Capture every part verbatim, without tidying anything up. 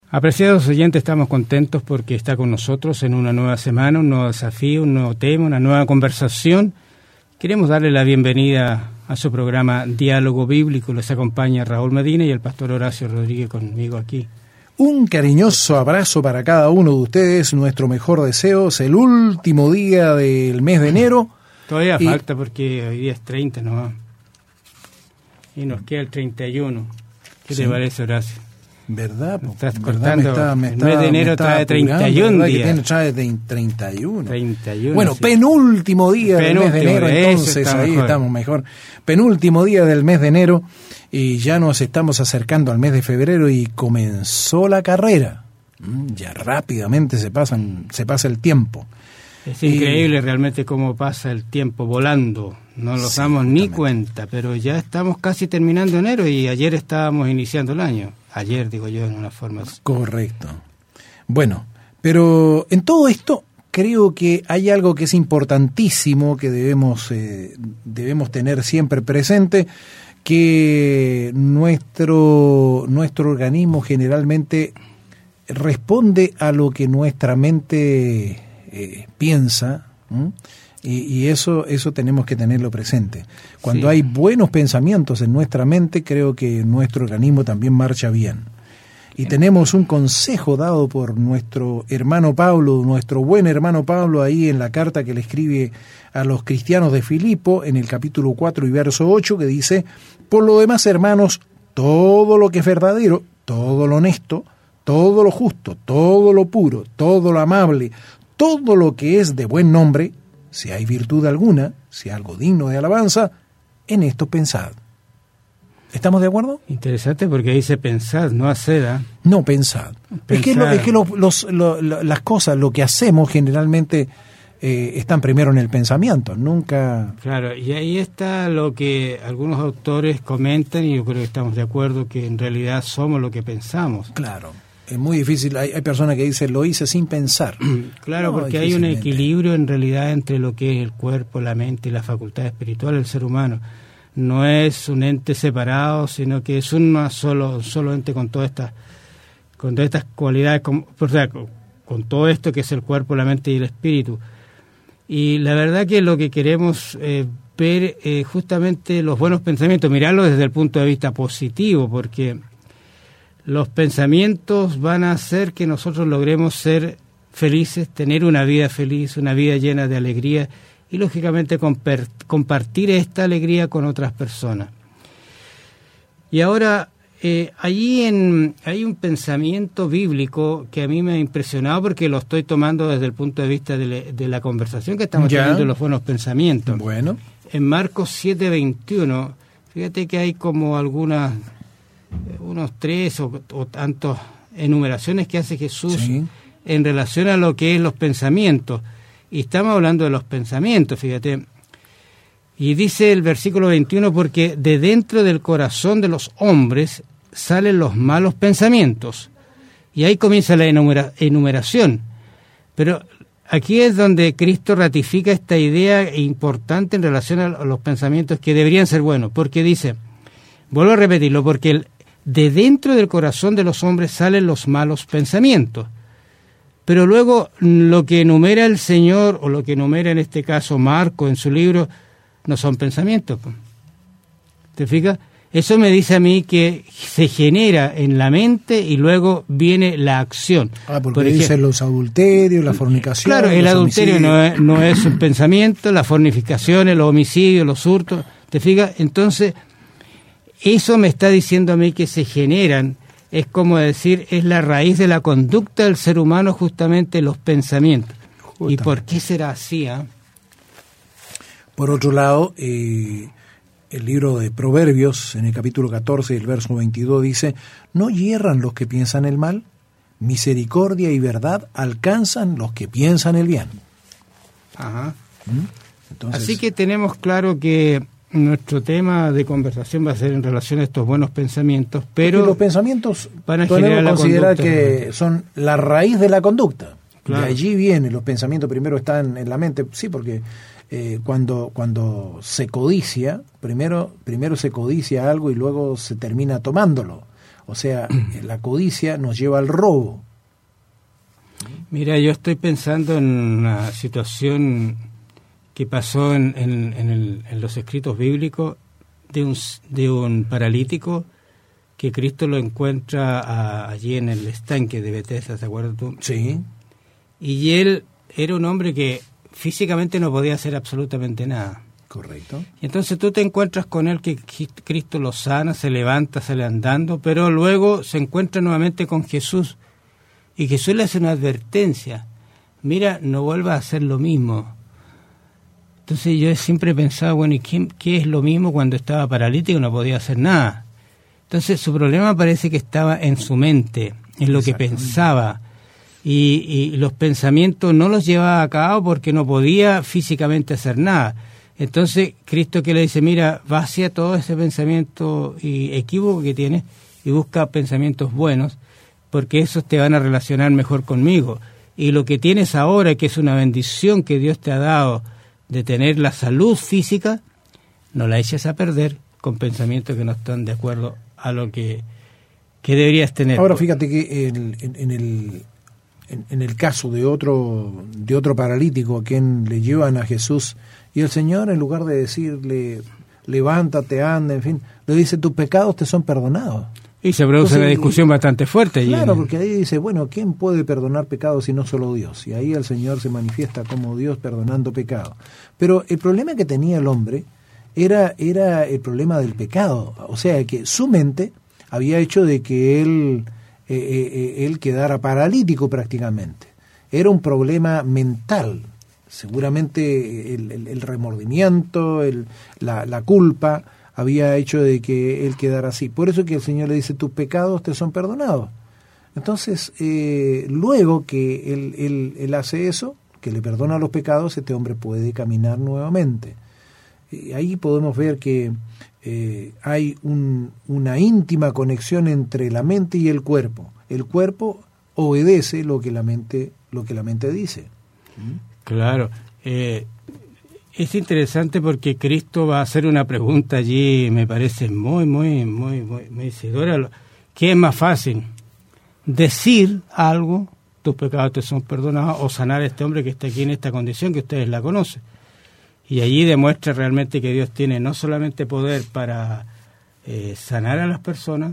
Apreciados oyentes, estamos contentos porque está con nosotros en una nueva semana, un nuevo desafío, un nuevo tema, una nueva conversación. Queremos darle la bienvenida a su programa Diálogo Bíblico. Les acompaña Raúl Medina y el pastor Horacio Rodríguez conmigo aquí. Un cariñoso abrazo para cada uno de ustedes, nuestro mejor deseo. Es el último día del mes de enero. Todavía y... falta porque hoy día es treinta nomás. Y nos queda el treinta y uno. ¿Qué sí. te parece, Horacio? ¿Verdad? Me estás ¿verdad? cortando. Me está, me el está, mes de enero trae treinta y uno días. Tiene, trae treinta y uno. treinta y uno. Bueno, sí. penúltimo día penúltimo, del mes de enero, entonces está ahí mejor. estamos mejor. Penúltimo día del mes de enero y ya nos estamos acercando al mes de febrero y comenzó la carrera. Ya rápidamente se pasan, se pasa el tiempo. Es increíble y, realmente cómo pasa el tiempo volando. No nos sí, damos ni cuenta, pero ya estamos casi terminando enero y ayer estábamos iniciando el año. Ayer, digo yo, en una forma... Correcto. Bueno, pero en todo esto creo que hay algo que es importantísimo que debemos, eh, debemos tener siempre presente, que nuestro, nuestro organismo generalmente responde a lo que nuestra mente eh, piensa, ¿m? Y, y eso eso tenemos que tenerlo presente. Cuando sí. hay buenos pensamientos en nuestra mente, creo que nuestro organismo también marcha bien. Y tenemos un consejo dado por nuestro hermano Pablo, nuestro buen hermano Pablo, ahí en la carta que le escribe a los cristianos de Filipo, en el capítulo cuatro y verso ocho, que dice: por lo demás, hermanos, todo lo que es verdadero, todo lo honesto, todo lo justo, todo lo puro, todo lo amable, todo lo que es de buen nombre, si hay virtud alguna, si hay algo digno de alabanza, en esto pensad. ¿Estamos de acuerdo? Interesante porque dice pensad, no haced. ¿eh? No, pensad. Pensar. Es que, lo, es que lo, los, lo, lo, las cosas, lo que hacemos generalmente eh, están primero en el pensamiento, nunca... Claro, y ahí está lo que algunos autores comentan y yo creo que estamos de acuerdo, que en realidad somos lo que pensamos. Claro. Es muy difícil, hay, hay personas que dicen, lo hice sin pensar. Claro, no, porque hay un equilibrio en realidad entre lo que es el cuerpo, la mente y la facultad espiritual del ser humano. No es un ente separado, sino que es un solo, solo ente con todas estas con todas estas cualidades, con, o sea, con, con todo esto que es el cuerpo, la mente y el espíritu. Y la verdad que lo que queremos eh, ver eh, justamente los buenos pensamientos, mirarlo desde el punto de vista positivo, porque los pensamientos van a hacer que nosotros logremos ser felices, tener una vida feliz, una vida llena de alegría y, lógicamente, comper- compartir esta alegría con otras personas. Y ahora, eh, allí en, hay un pensamiento bíblico que a mí me ha impresionado porque lo estoy tomando desde el punto de vista de, le, de la conversación que estamos ya. teniendo de los buenos pensamientos. Bueno. En Marcos siete veintiuno, fíjate que hay como algunas... unos tres o, o tantos enumeraciones que hace Jesús sí. en relación a lo que es los pensamientos. Y estamos hablando de los pensamientos, fíjate. Y dice el versículo veintiuno, porque de dentro del corazón de los hombres salen los malos pensamientos. Y ahí comienza la enumera, enumeración. Pero aquí es donde Cristo ratifica esta idea importante en relación a los pensamientos que deberían ser buenos. Porque dice, vuelvo a repetirlo, porque el de dentro del corazón de los hombres salen los malos pensamientos. Pero luego lo que enumera el Señor, o lo que enumera en este caso Marco en su libro, no son pensamientos. ¿Te fijas? Eso me dice a mí que se genera en la mente y luego viene la acción. Ah, porque Por ejemplo, dicen los adulterios, la fornicación. Claro, el adulterio no es, no es un pensamiento, pensamiento, las fornicaciones, los homicidios, los hurtos. ¿Te fijas? Entonces... eso me está diciendo a mí que se generan, es como decir, es la raíz de la conducta del ser humano justamente los pensamientos. Justamente. ¿Y por qué será así? ¿eh? Por otro lado, eh, el libro de Proverbios, en el capítulo catorce, el verso veintidós, dice, ¿no hierran los que piensan el mal? Misericordia y verdad alcanzan los que piensan el bien. Ajá. ¿Mm? Entonces, así que tenemos claro que nuestro tema de conversación va a ser en relación a estos buenos pensamientos, pero los pensamientos van a podemos generar considerar la que son la raíz de la conducta. Claro. De allí vienen los pensamientos, primero están en la mente, sí, porque eh, cuando cuando se codicia, primero primero se codicia algo y luego se termina tomándolo. O sea, la codicia nos lleva al robo. Mira, yo estoy pensando en una situación que pasó en, en, en, el, en los escritos bíblicos de un, de un paralítico que Cristo lo encuentra a, allí en el estanque de Betesda, ¿te acuerdas tú? Sí. Y él era un hombre que físicamente no podía hacer absolutamente nada. Correcto. Y entonces tú te encuentras con él que Cristo lo sana, se levanta, sale andando, pero luego se encuentra nuevamente con Jesús. Y Jesús le hace una advertencia. Mira, no vuelva a hacer lo mismo. Entonces yo siempre he pensado, bueno, ¿y qué, qué es lo mismo cuando estaba paralítico y no podía hacer nada? Entonces su problema parece que estaba en su mente, en lo que pensaba. Y, y los pensamientos no los llevaba a cabo porque no podía físicamente hacer nada. Entonces Cristo que le dice, mira, vacía todo ese pensamiento y equívoco que tienes y busca pensamientos buenos, porque esos te van a relacionar mejor conmigo. Y lo que tienes ahora, que es una bendición que Dios te ha dado de tener la salud física, no la eches a perder con pensamientos que no están de acuerdo a lo que, que deberías tener. Ahora fíjate que en, en, en el en, en el caso de otro de otro paralítico a quien le llevan a Jesús y el Señor, en lugar de decirle levántate, anda, en fin, le dice tus pecados te son perdonados. Y se produce Entonces, una discusión bastante fuerte. Claro, y... porque ahí dice, bueno, ¿quién puede perdonar pecados si no solo Dios? Y ahí el Señor se manifiesta como Dios perdonando pecados. Pero el problema que tenía el hombre era, era el problema del pecado. O sea, que su mente había hecho de que él, eh, eh, él quedara paralítico prácticamente. Era un problema mental. Seguramente el, el, el remordimiento, el, la, la culpa había hecho de que él quedara así. Por eso que el Señor le dice, tus pecados te son perdonados. Entonces, eh, luego que él, él, él hace eso, que le perdona los pecados, este hombre puede caminar nuevamente. Y ahí podemos ver que eh, hay un, una íntima conexión entre la mente y el cuerpo. El cuerpo obedece lo que la mente, lo que la mente dice. Claro. Eh... Es interesante porque Cristo va a hacer una pregunta allí, me parece muy, muy, muy, muy, muy decidora. ¿Qué es más fácil? Decir algo, tus pecados te son perdonados, o sanar a este hombre que está aquí en esta condición, que ustedes la conocen. Y allí demuestra realmente que Dios tiene no solamente poder para eh, sanar a las personas,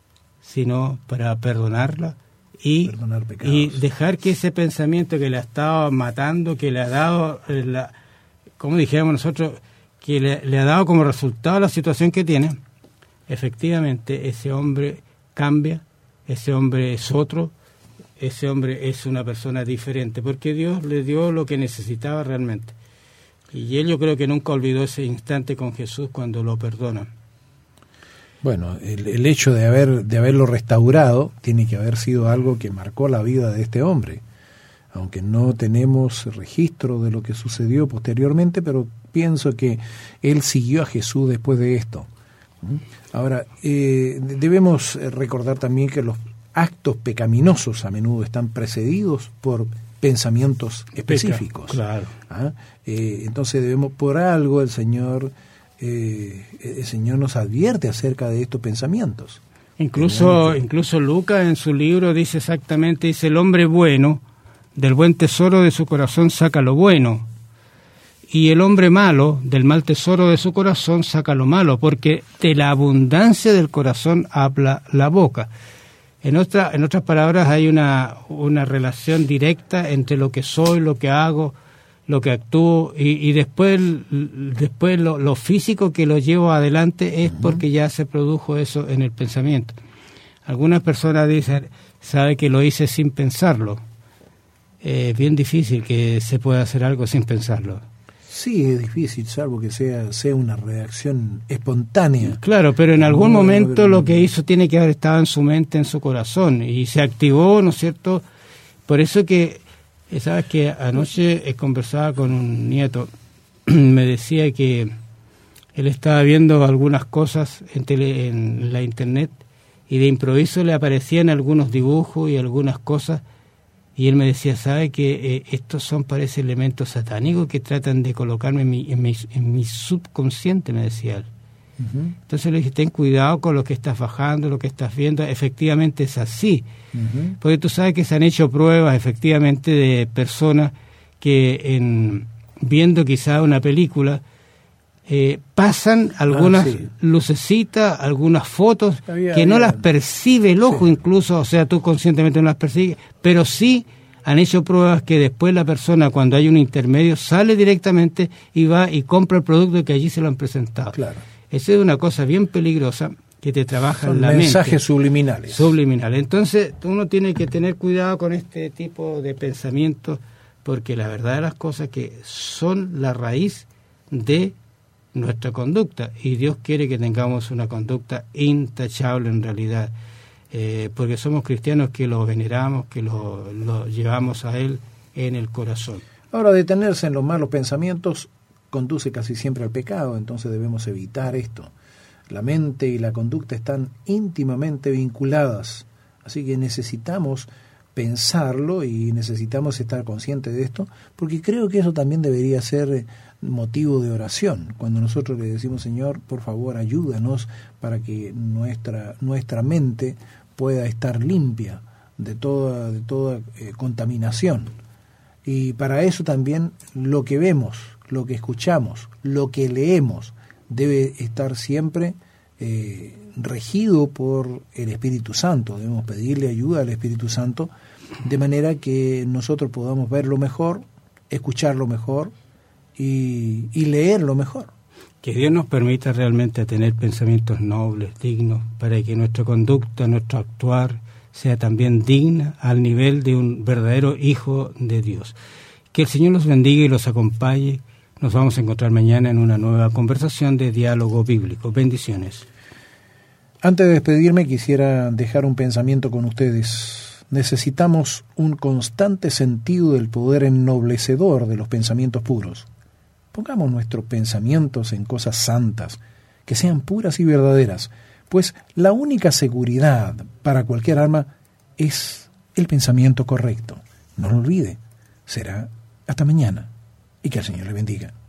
sino para perdonarlas y, y dejar que ese pensamiento que le ha estado matando, que le ha dado eh, la... como dijéramos nosotros, que le, le ha dado como resultado la situación que tiene, efectivamente ese hombre cambia, ese hombre es otro, ese hombre es una persona diferente, porque Dios le dio lo que necesitaba realmente. Y él yo creo que nunca olvidó ese instante con Jesús cuando lo perdona. Bueno, el, el hecho de haber de haberlo restaurado tiene que haber sido algo que marcó la vida de este hombre. Aunque no tenemos registro de lo que sucedió posteriormente, pero pienso que él siguió a Jesús después de esto. Ahora, eh, debemos recordar también que los actos pecaminosos a menudo están precedidos por pensamientos específicos. Peca, claro. ¿Ah? Eh, entonces debemos, por algo el Señor, eh, el Señor nos advierte acerca de estos pensamientos. Incluso, incluso Lucas en su libro dice exactamente, dice el hombre bueno, del buen tesoro de su corazón saca lo bueno, y el hombre malo, del mal tesoro de su corazón saca lo malo, porque de la abundancia del corazón habla la boca. En, otra, en otras palabras, hay una, una relación directa entre lo que soy, lo que hago, lo que actúo, y, y después, después lo, lo físico que lo llevo adelante es porque ya se produjo eso en el pensamiento. Algunas personas dicen, sabe que lo hice sin pensarlo. Es bien difícil que se pueda hacer algo sin pensarlo. Sí, es difícil, salvo que sea sea una reacción espontánea. Claro, pero en algún no, momento lo que hizo tiene que haber estado en su mente, en su corazón, y se activó, ¿no es cierto? Por eso que, sabes que anoche conversaba con un nieto, me decía que él estaba viendo algunas cosas en, tele, en la internet, y de improviso le aparecían algunos dibujos y algunas cosas. Y él me decía, ¿sabe que eh, estos son, parece, elementos satánicos que tratan de colocarme en mi, en mi, en mi subconsciente? Me decía él. Uh-huh. Entonces le dije, ten cuidado con lo que estás bajando, lo que estás viendo. Efectivamente es así. Uh-huh. Porque tú sabes que se han hecho pruebas efectivamente de personas que en viendo quizá una película eh, pasan algunas ah, sí. lucecitas, algunas fotos había, que no había. las percibe el ojo, sí. incluso, o sea, tú conscientemente no las percibes, pero sí han hecho pruebas que después la persona, cuando hay un intermedio, sale directamente y va y compra el producto que allí se lo han presentado. Claro. Esa es una cosa bien peligrosa que te trabaja Son en la mente. Mensajes subliminales. Subliminales. Entonces, uno tiene que tener cuidado con este tipo de pensamientos, porque la verdad de las cosas que son la raíz de nuestra conducta, y Dios quiere que tengamos una conducta intachable en realidad, eh, porque somos cristianos que lo veneramos, que lo, lo llevamos a Él en el corazón. Ahora, detenerse en los malos pensamientos conduce casi siempre al pecado, entonces debemos evitar esto. La mente y la conducta están íntimamente vinculadas, así que necesitamos pensarlo y necesitamos estar conscientes de esto, porque creo que eso también debería ser motivo de oración. Cuando nosotros le decimos, Señor, por favor, ayúdanos para que nuestra nuestra mente pueda estar limpia de toda de toda eh, contaminación. Y para eso también lo que vemos, lo que escuchamos, lo que leemos debe estar siempre eh, regido por el Espíritu Santo. Debemos pedirle ayuda al Espíritu Santo de manera que nosotros podamos verlo mejor, escucharlo mejor y, y leerlo mejor. Que Dios nos permita realmente tener pensamientos nobles, dignos, para que nuestra conducta, nuestro actuar sea también digna al nivel de un verdadero hijo de Dios. Que el Señor los bendiga y los acompañe. Nos vamos a encontrar mañana en una nueva conversación de Diálogo Bíblico. Bendiciones. Antes de despedirme, quisiera dejar un pensamiento con ustedes. Necesitamos un constante sentido del poder ennoblecedor de los pensamientos puros. Pongamos nuestros pensamientos en cosas santas, que sean puras y verdaderas, pues la única seguridad para cualquier alma es el pensamiento correcto. No lo olvide. Será hasta mañana y que el Señor le bendiga.